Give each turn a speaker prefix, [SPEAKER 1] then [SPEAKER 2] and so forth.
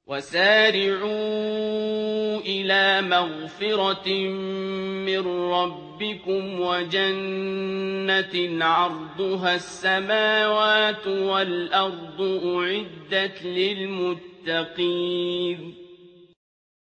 [SPEAKER 1] وَسَارِعُوا إِلَىٰ مَغْفِرَةٍ مِّن رَّبِّكُمْ وَجَنَّةٍ عَرْضُهَا السَّمَاوَاتُ وَالْأَرْضُ أُعِدَّتْ لِلْمُتَّقِينَ